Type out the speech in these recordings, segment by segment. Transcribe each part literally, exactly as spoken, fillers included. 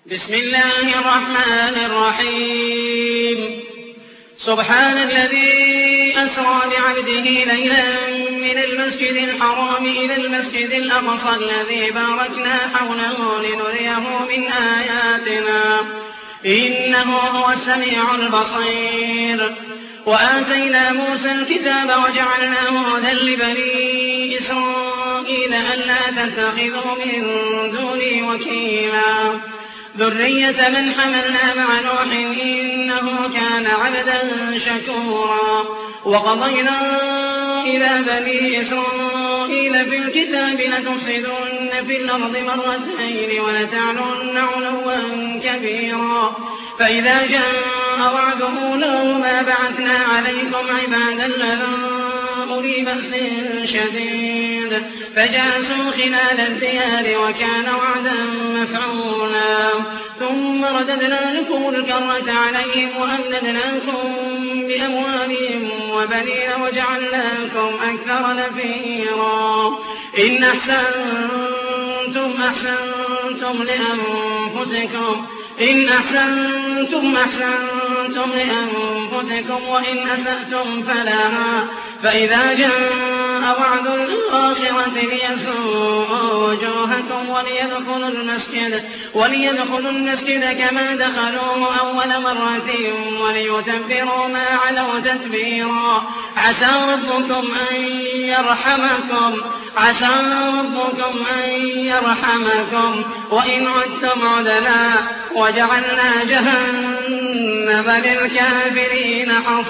بسم الله الرحمن الرحيم سبحان الذي أسرى بعبده ليلا من المسجد الحرام إلى المسجد الأقصى الذي باركنا حوله لنريه من آياتنا إنه هو السميع البصير وآتينا موسى الكتاب وجعلناه هدى لبني إسرائيل ألا تتخذوا من دوني وكيلا ذرية من حملنا مع نوح إنه كان عبدا شكورا وقضينا إلى بني إسرائيل في الكتاب لتفسدن في الأرض مرتين ولتعلن علوا كبيرا فإذا جاء وعد أولاهما بعثنا عليكم عبادا لنا أولي بأس شديد فجاسوا خلال الديار وكان وعدا مفعولا ثم رددنا لكم الكرة عليهم وأمددناكم بأموالهم وبنين وجعلناكم أكثر نفيرا إن أحسنتم أحسنتم لأنفسكم إن أحسنتم أحسنتم لأنفسكم وإن أسأتم فلها فإذا جاء وعد الآخرة ليسوءوا وجوهكم وليدخلوا المسجد وليدخلوا المسجد كما دخلوه أول مرة وليتبروا ما علوا تتبيرا عسى ربكم أن يرحمكم عسى ربكم أن يرحمكم وإن عدتم عدنا وجعلنا جهنم للكافرين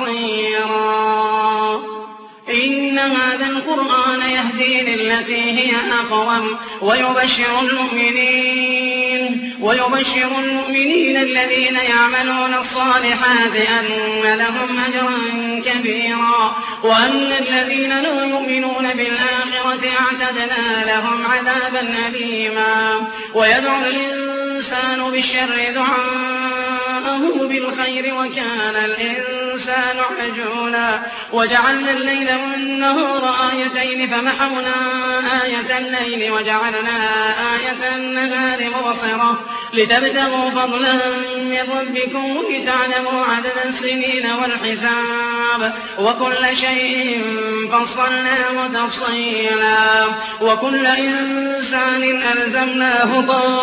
حصيرا إن هذا القرآن يهدي للتي هي أقوم ويبشر المؤمنين ويبشر المؤمنين الذين يعملون الصالحات أن لهم أجرا كبيرا وأن الذين لا يؤمنون بالآخرة أعتدنا لهم عذابا أليما ويدعو الإنسان بالشر دعاءه بالخير وكان الإنسان عجولا وجعلنا الليل والنهار آيتين فمحونا آية الليل وجعلنا آية النهار مبصرة لتبتغوا فضلا من ربكم ولتعلموا عدد السنين والحساب وكل شيء فصلناه تفصيلا وكل إنسان ألزمناه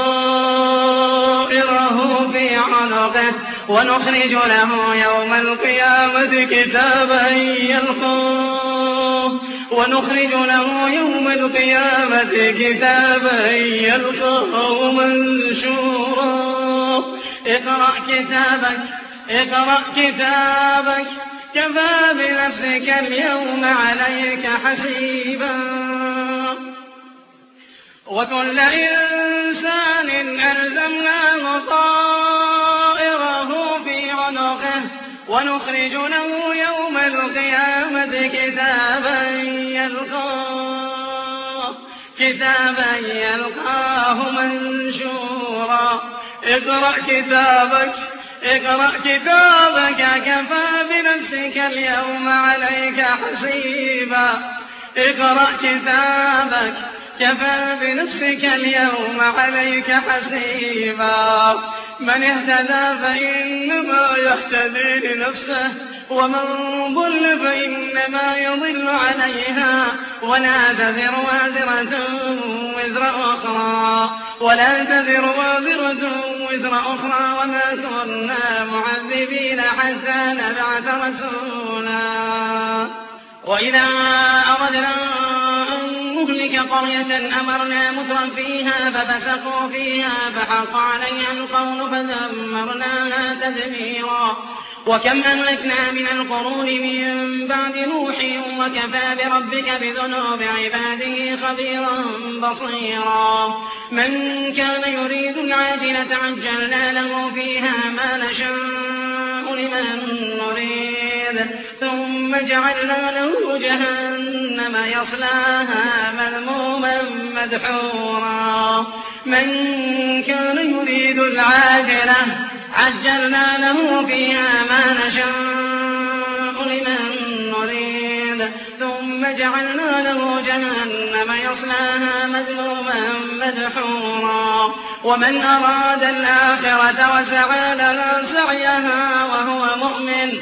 طائره في عنقه ونخرج له يوم القيامة كتابا يلقاه ونخرج له يوم القيامة كتابا يلقاه منشورا اقرأ كتابك اقرأ كتابك كفى بنفسك اليوم عليك حسيبا وكل إنسان ألزمناه طائره في عنقه ونخرج له يوم القيامة كتابا يلقاه كتابا يلقاه منشورا اقرأ كتابك اقرأ كتابك كفى بنفسك اليوم عليك حسيبا اقرأ كتابك كفى بنفسك اليوم عليك حسيبا من اهتدى فإنما يهتدي لنفسه ومن ضل فإنما يضل عليها ولا تزر وازرة وزر أخرى ولا تزر وازرة وزر أخرى وما كنا معذبين حتى نبعث رسولا وإذا أردنا نهلك قرية أمرنا مترا فيها ففسقوا فيها فحق عليها القول فدمرناها تدميرا وكم أهلكنا من القرون من بعد نوح وكفى بربك بذنوب عباده خبيرا بصيرا من كان يريد العاجلة عجلنا له فيها ما نشاء لمن نريد ثم جعلنا له جهنم يصلاها مذموما مدحورا من كان يريد العاجلة عجلنا له فيها ما نشاء لمن نريد ثم جعلنا له جهنم يصلاها مذموما مدحورا ومن أراد الآخرة الآخرة وسعى لها سعيها وهو مؤمن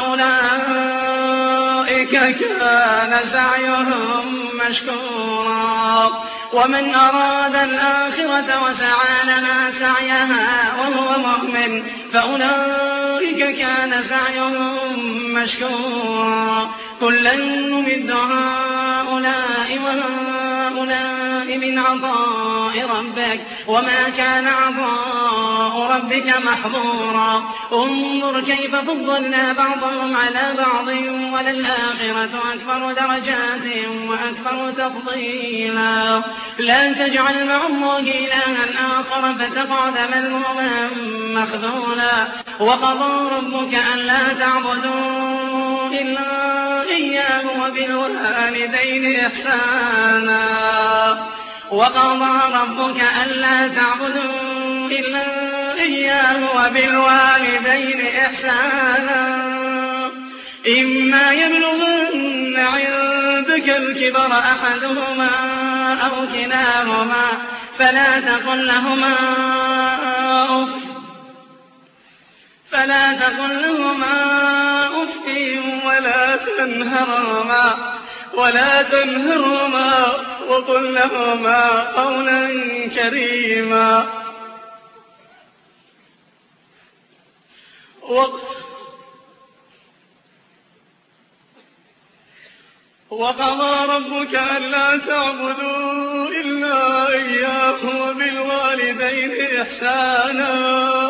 فأولئك كان سعيهم مشكورا ومن أراد الآخرة وسعى لها سعيها وهو مؤمن فأولئك كان سعيهم مشكورا كلا نمد هؤلاء وهؤلاء من عطاء ربك وما كان عطاء ربك محظورا انظر كيف فضلنا بعضهم على بعض وللآخرة أكبر درجات وأكبر تفضيلا لا تجعل مع الله إلها آخر فتقعد مذموما مخذولا وقضى ربك ألا تعبدوا إلا إياه وبالوالدين إحسانا وقضى ربك ألا تعبدوا إلا إياه وبالوالدين إحسانا إما يبلغن عندك الكبر أحدهما أو كلاهما فلا تقل لهما أف فلا تقل لهما أف ولا تنهرهما ولا تنهرهما وقل لهما قولا كريما وقضى ربك ألا تعبدوا إلا إياه وبالوالدين إحسانا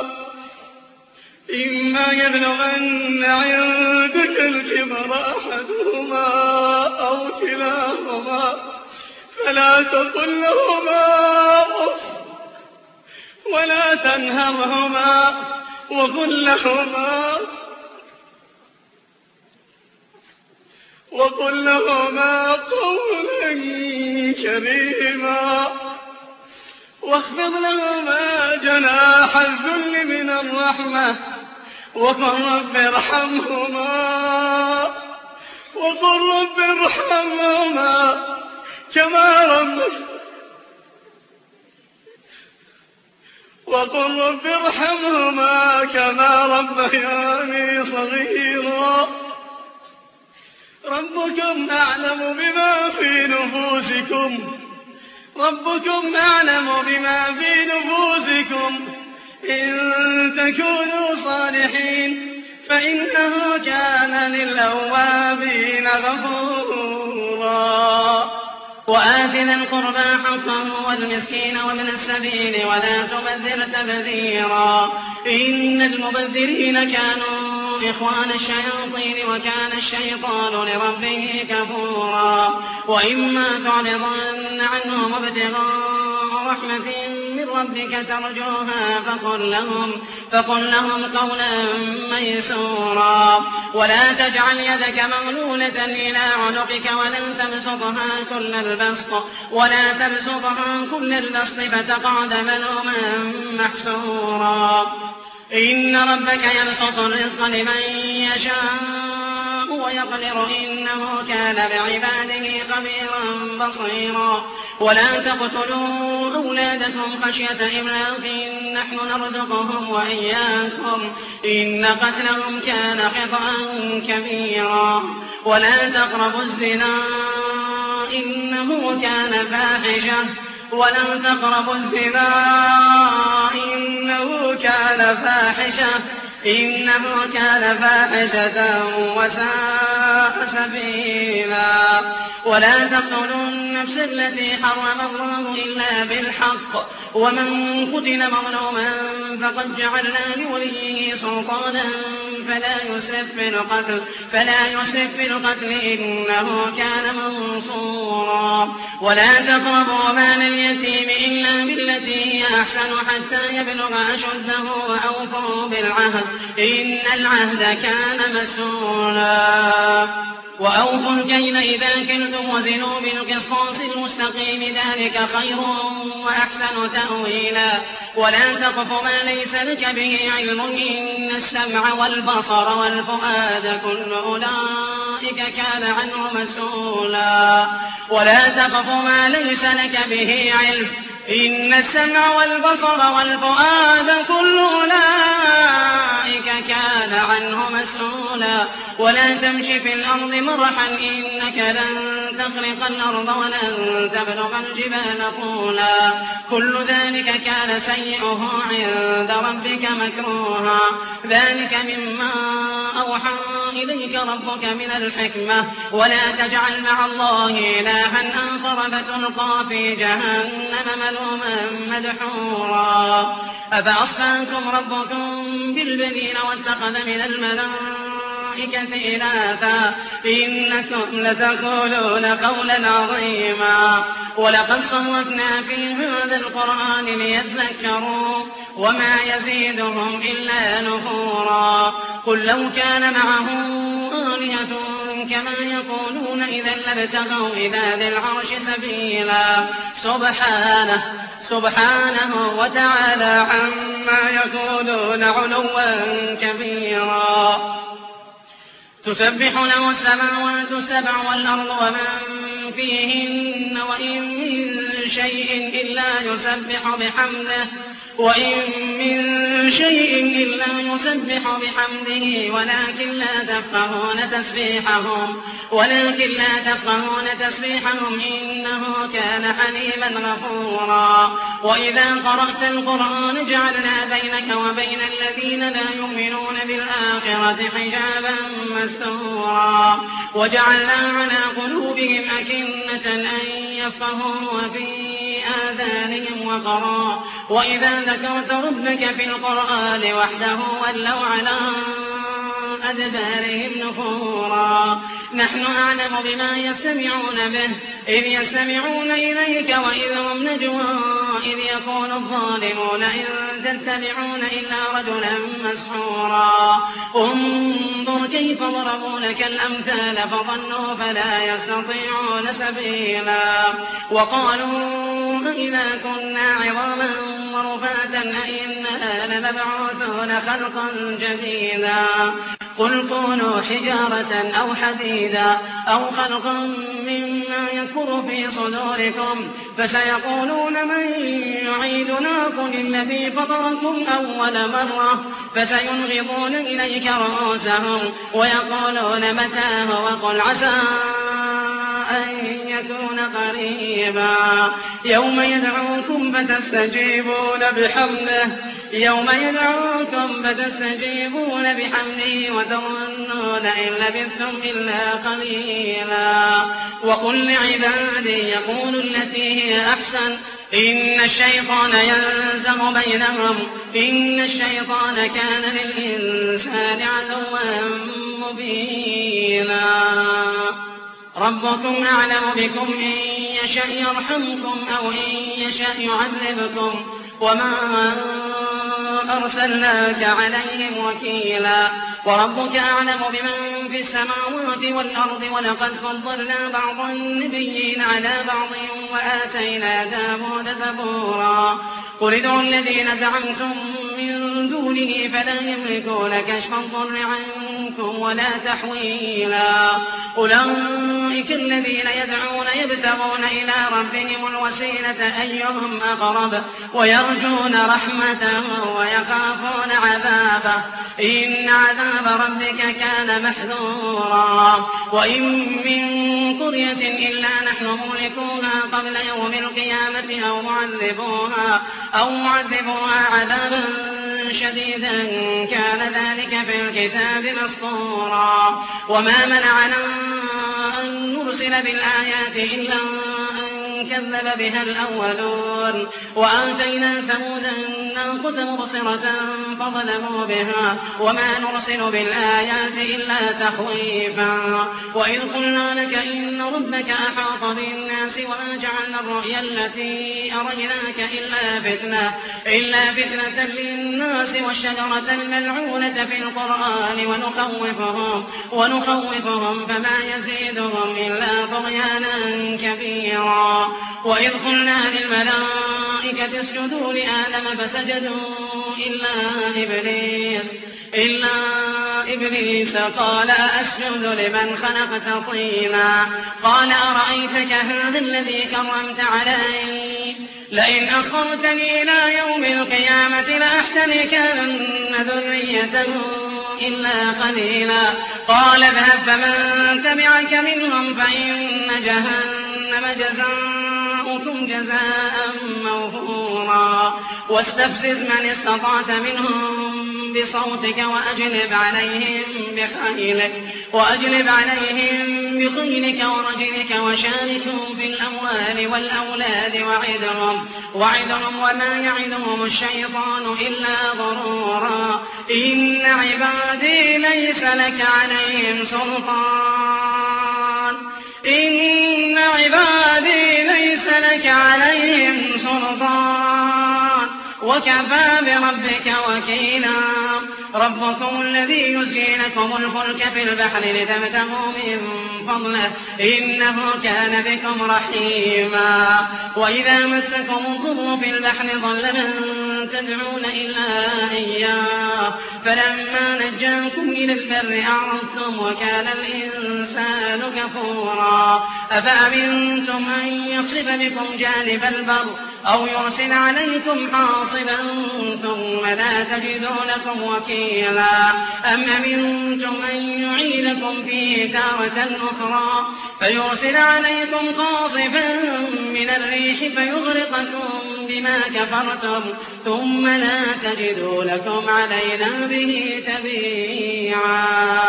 إما يبلغن عندك الكبر أحدهما أو كلاهما فلا تقل لهما أف ولا تنهرهما وقل لهما وقل لهما قولا كريما واخفض لهما جناح الذل من الرحمة وقل رب ارحمهما وقل رب ارحمهما كما رب وقل رب ارحمهما كما ربياني صغيرا ربكم أعلم بما في نفوسكم ربكم أعلم بما في نفوسكم إن تكونوا صالحين فإنه كان للأوابين غفورا وآت ذا القربى حقه والمسكين وابن السبيل ولا تبذر تبذيرا إن المبذرين كانوا إخوان الشياطين وكان الشيطان لربه كفورا وإما تعرضن عنهم ابتغاء رحمة من ربك ترجوها فقل لهم, فقل لهم قولا ميسورا ولا تجعل يدك مغلولة إلى عنقك ولا تبسطها كل البسط ولا تبسطها كل البسط فتقعد ملوما محسورا إن ربك يبسط الرزق لمن يشاء ويقدر إنه كان بعباده خبيرا بصيرا ولا تقتلوا أولادكم خشية إملاق نحن نرزقهم وإياكم إن قتلهم كان خطأ كبيرا ولا تقربوا الزنا إنه كان فاحشة ولا تقربوا الزنا إنه كان فاحشة إنه كان فاحشة وساء سبيلا ولا تقتلوا النفس التي حرم الله إلا بالحق ومن قتل مظلوما فقد جعلنا لوليه سلطانا فلا يسرف في القتل فلا يسرف في القتل إنه كان منصورا ولا تقربوا مال اليتيم إلا بالتي هي أحسن حتى يبلغ أشده وأوفوا بالعهد إن العهد كان مسؤولا وأوفوا الكيل إذا كلتم وزنوا بالقسطاس المستقيم ذلك خير وأحسن تأويلا ولا تقف ما ليس لك به علم إن السمع والبصر والفؤاد كل أولئك كان عنه مسؤولا ولا تقف ما ليس لك به علم إن السمع والبصر والفؤاد كل أولئك ولا تمش في الأرض مرحا إنك لن تخرق الأرض ولن تبلغ الجبال طولا كل ذلك كان سيئه عند ربك مكروها ذلك مما أوحى إليك ربك من الحكمة ولا تجعل مع الله إلها آخر فتلقى في جهنم ملوما مدحورا أفأصفاكم ربكم بالبنين واتخذ من الملائكة إناثا إنكم لتقولون قولا عظيما ولقد صرفنا في هذا القرآن ليذكروا وما يزيدهم إلا نفورا قل لو كان معه آلهة كما يقولون إذا لابتغوا إلى ذي العرش سبيلا سبحانه سبحانه وتعالى عما يقولون علوا كبيرا تسبح له السماوات السبع والأرض ومن فيهن وإن من شيء إلا يسبح بحمده وإن من شيء إلا يسبح بحمده ولكن لا تفقهون تسبيحهم ولكن لا تفقهون تسبيحهم إنه كان حليما غفورا وإذا قرأت القرآن جعلنا بينك وبين الذين لا يؤمنون بالآخرة حجابا مستورا وجعلنا على قلوبهم أكنة أن يفقهوا وفي آذانهم وقرا وإذا ذكرت ربك في القرآن وحده ولوا على أدبارهم نفورا نحن أعلم بما يستمعون به إذ يستمعون إليك وإذ هم نجوى إذ يقول الظالمون إن تتبعون إلا رجلا مسحورا انظر كيف ضربوا لك الأمثال فظنوا فلا يستطيعون سبيلا وقالوا إذا كنا عظاما ورفاتا أئنا لمبعوثون خلقا جديدا قل كونوا حجارة أو حديدا أو خلقا مما يكبر في صدوركم فسيقولون من يعيدنا قل الذي فطركم أول مرة فسينغضون إليك رؤوسهم ويقولون متاه وقل عسى أن يكون قريبا يوم يدعوكم فتستجيبون بحمده يوم يدعوكم فتستجيبون بحمده وتظنون إن لبثتم إلا قليلا وقل لعبادي يقولوا التي هي أحسن إن الشيطان ينزغ بينهم إن الشيطان كان للإنسان عدوا مبينا ربكم أعلم بكم إن يشأ يرحمكم أو إن يشأ يعذبكم وما أرسلناك عليهم وكيلا وربك أعلم بمن في السماوات والأرض ولقد فضلنا بعض النبيين على بعض وآتينا داود زبورا قل ادعوا الذين زعمتم من دونه فلا يملكون كشف الضر عنكم ولا تحويلا أولئك الذين يدعون يبتغون إلى ربهم الوسيلة أيهم أقرب ويرجون رحمته ويخافون عذابه إن عذاب ربك كان محذورا وإن من قرية إلا نحن مهلكوها قبل يوم القيامة أو معذبوها أو معذبوها عذابا شديدا كان ذلك في الكتاب مسطورا وما منعنا أن نرسل بالآيات إلا أن كذب بها الأولون وآتينا ثمود الناقة مبصرة فظلموا بها وما نرسل بالآيات إلا تخويفا وإذ قلنا لك إن ربك أحاط بالناس وما جعلنا الرؤيا التي أريناك إلا فتنة إلا فتنة للناس والشجرة الملعونة في القرآن ونخوفهم ونخوفهم فما يزيدهم إلا طغيانا كبيرا وإذ قلنا للملائكة اسجدوا لآدم فسجدوا إلا إبليس إلا إبليس قال أسجد لمن خلقت طينا قال أرأيتك هذا الذي كرمت علي لئن أخرتني إلى يوم القيامة لأحتركن ذريته إلا قليلا قال اذهب فمن تبعك منهم فإن جهنم جزاؤكم جزاء موفورا واستفزز من استطعت منهم بصوتك وأجلب عليهم بخيلك وأجلب عليهم بخيلك ورجلك وشاركهم في الأموال والأولاد وعدهم وعدهم وما يعدهم الشيطان إلا غرورا إن عبادي ليس لك عليهم سلطان إن عبادي ليس لك عليهم سلطان وكفى بربك وكيلا ربكم الذي يزجي لكم الفلك في البحر لتبتغوا من فضله إنه كان بكم رحيما وإذا مسكم الضر في البحر ضل من تدعون إلا إياه فلما نجاكم إلى البر أعرضتم وكان الإنسان كفورا أفأمنتم أن يخسف بكم جانب البر أو يرسل عليكم حاصبا ثم لا تجدوا لكم وكيلا أم أمنتم أن يعيدكم فيه تارة أخرى فيرسل عليكم قاصفا من الريح فيغرقكم بما كفرتم ثم لا تجدوا لكم علينا به تبيعا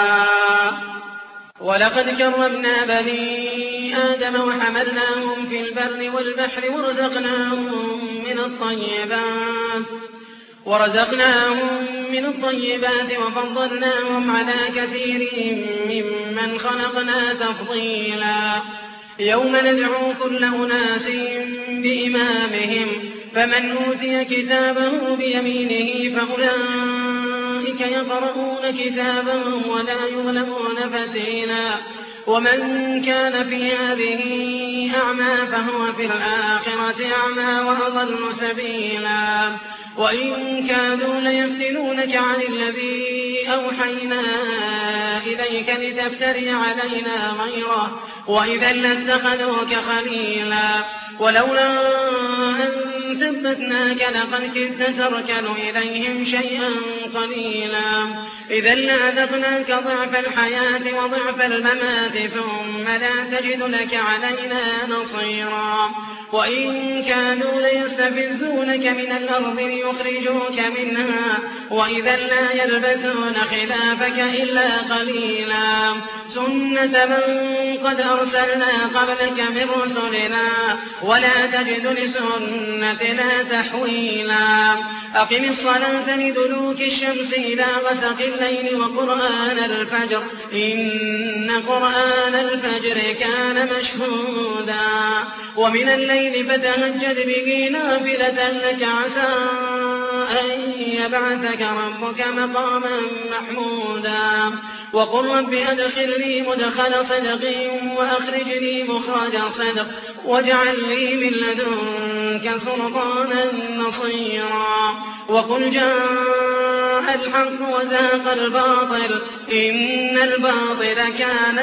ولقد كرمنا بني آدم وحملناهم في البر والبحر ورزقناهم من الطيبات ورزقناهم من الطيبات وفضلناهم على كثير ممن خلقنا تفضيلا يوم ندعو كل أناس بإمامهم فمن أوتي كتابه بيمينه فأولئك يقرؤون كتابهم ولا يظلمون فتيلا ومن كان في هذه أعمى فهو في الآخرة أعمى وأضل سبيلا وإن كادوا ليفتنونك عن الذي أوحينا إليك لتفتري علينا غيره وإذا لاتخذوك خليلا ولولا أن ثبتناك لقد كدت تركن إليهم شيئا قليلا إذا لأذقناك ضعف الحياة وضعف الممات ثم لا تجد لك علينا نصيرا وإن كانوا ليستفزونك من الأرض ليخرجوك منها وإذا لا يلبثون خلافك إلا قليلا سنة من قد أرسلنا قبلك من رسلنا ولا تجد لسنتنا تحويلا أقم الصلاة لدلوك الشمس إلى غسق الليل وقرآن الفجر إن قرآن الفجر كان مشهودا ومن الليل فتهجد به نافلة لك عسى أن يبعثك ربك مقاما محمودا وقل رب أدخلني مدخل صدق وأخرجني مخرج صدق واجعل لي من لدنك سلطانا نصيرا وقل جاء الحق وزهق الباطل إن الباطل كان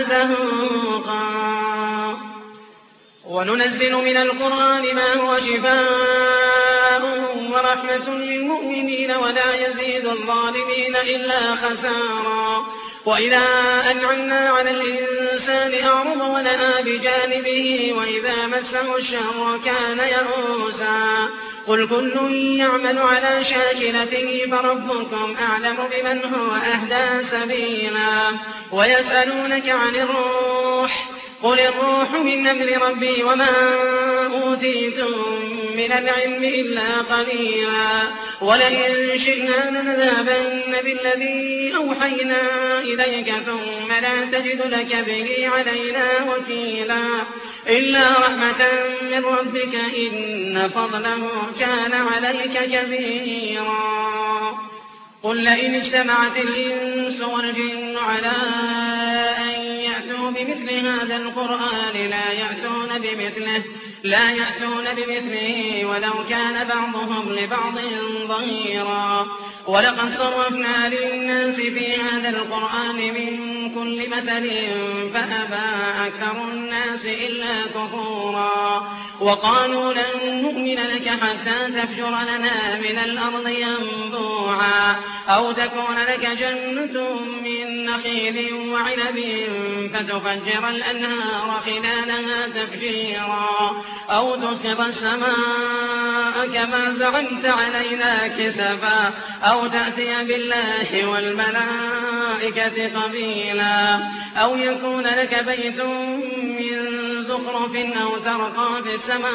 زهوقا وننزل من القرآن ما هو شفاء ورحمة للمؤمنين ولا يزيد الظالمين إلا خسارا وإذا أنعمنا على الإنسان أعرض ونأى بجانبه وإذا مسه الشر كان يئوسا قل كل يعمل على شاكلته فربكم أعلم بمن هو أهدى سبيلا ويسألونك عن الروح قل الروح من أمر ربي وما أوتيتم من العلم إلا قليلا ولئن شئنا لنذهبن بالذي أوحينا إليك ثم لا تجد لك به علينا وكيلا إلا رحمة من ربك إن فضله كان عليك كبيرا قل لئن اجتمعت الإنس والجن على أن يأتوا بمثل هذا القرآن لا يأتون بمثله لا يأتون بمثله ولو كان بعضهم لبعض ظهيرا ولقد صرفنا للناس في هذا القرآن من كل مثل فأبى أكثر الناس إلا كفورا وقالوا لن نؤمن لك حتى تفجر لنا من الأرض ينبوعا أو تكون لك جنة من نخيل وعنب فتفجر الأنهار خلالها تفجيرا أو تسقط السماء كما زعمت علينا كسفا أو تأتي بالله والملائكة قبيلا أو يكون لك بيت من زخرف أو ترقى في السماء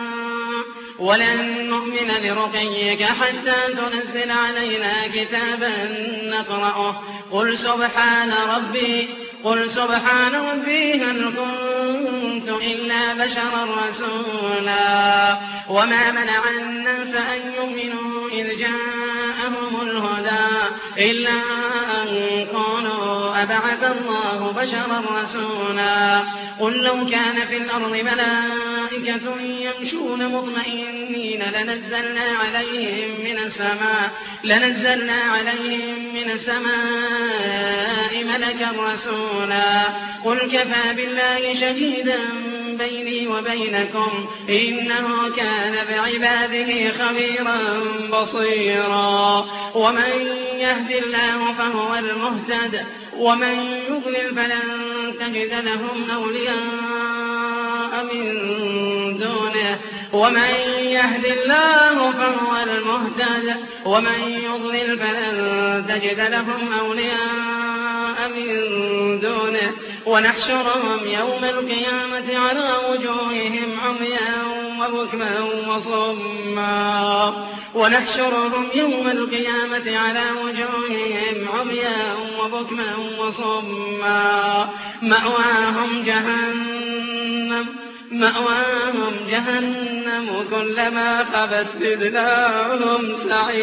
ولن نؤمن لرقيك حتى تنزل علينا كتابا نقرأه قل سبحان ربي قل سبحان ربي هل كنت إلا بشرا رسولا وما منع الناس أن يؤمنوا إذ جاءهم الهدى إلا أن قالوا أبعث الله بشرا رسولا قل لو كان في الأرض ملائكة يمشون مطمئنين لنزلنا عليهم من السماء لنزلنا عليهم من السماء ملكا رسولا قل كفى بالله شهيدا بيني وبينكم إنه كان بعباده خبيرا بصيرا ومن يهد الله فهو المهتد ومن يضلل فلن تجد لهم أولياء من دونه ومن يهد الله فهو المهتد ومن يضلل فلن تجد لهم أولياء من دونه ونحشرهم يوم القيامة على وجوههم عميا وبكما وصما ونحشرهم يوم القيامة على وجوههم عميا وبكما وصما مأواهم جهنم مأواهم جهنم كلما خبت زدناهم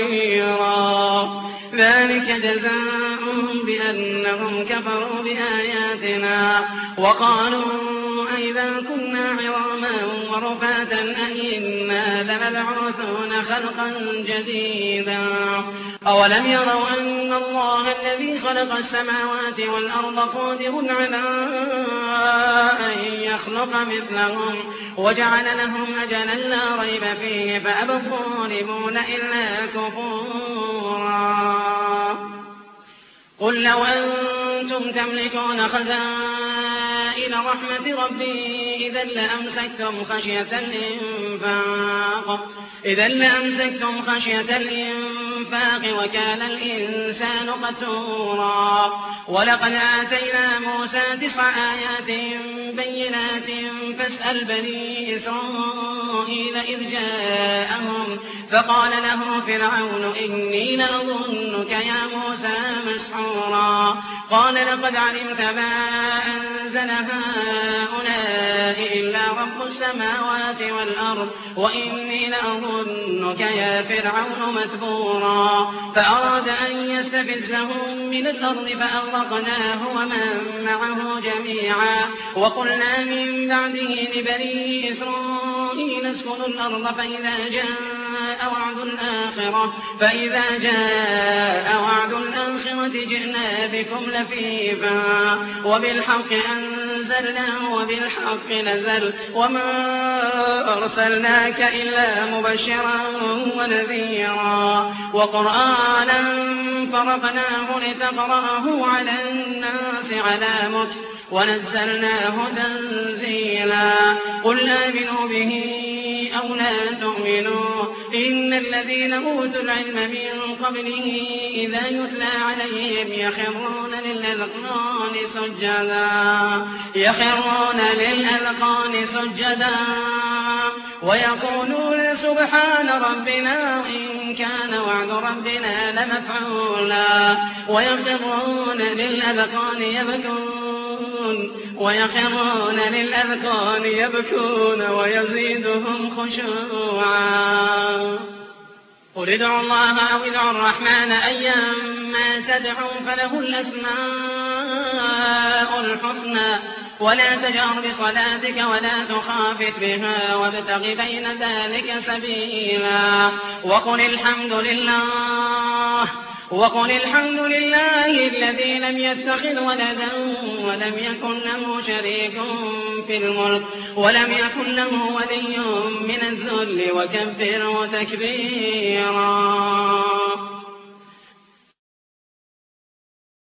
سعيرا ذلك جزاؤهم بأنهم كفروا بآياتنا وقالوا أئذا كنا عظاما ورفاتا أئنا لمبعوثون خلقا جديدا أولم يروا أن الله الذي خلق السماوات والأرض قادر على أن يخلق مثلهم وجعل لهم أجلا لا ريب فيه فأبى الظالمون إلا كفورا قل لو أنتم تملكون خزائن رحمة ربي إذا لأمسكتم خشية الإنفاق إذا لأمسكتم خشية الإنفاق وكان الإنسان قتورا ولقد آتينا موسى تسع آيات بينات فاسأل بني إسرائيل إذ جاءهم فقال له فرعون إني لأظنك يا موسى مسحورا قال لقد علمت ما أنزل هؤلاء إلا رب السماوات والأرض وإني لأظنك يا فرعون مثبورا فأراد أن يستفزهم من الأرض فأغرقناه ومن معه جميعا وقلنا من بعده لبني إسرائيل اسكنوا الأرض فإذا جاء وعد الآخرة فإذا جاء وعد الآخرة جئنا بكم لفيفا وبالحق أنزلناه وبالحق نزل وما أرسلناك إلا مبشرا ونذيرا وقرآنا فرقناه لتقرأه على الناس على مكث ونزلناه تنزيلا قل آمنوا به أو لا تؤمنوا إن الذين أوتوا العلم من قبله إذا يتلى عليهم يخرون للأذقان سجدا يخرون للأذقان سجدا ويقولون سبحان ربنا إن كان وعد ربنا لمفعولا ويخرون للأذقان يبكون ويخرون للأذقان يبكون ويزيدهم خشوعا قل ادعوا الله أو ادعوا الرحمن أيما تدعوا فله الأسماء الحسنى ولا تجهر بصلاتك ولا تخافت بها وابتغ بين ذلك سبيلا وقل الحمد لله وقل الحمد لله الذي لم يتخذ ولدا ولم يكن له شريك في الملك ولم يكن له ولي من الذل وكبره تكبيرا.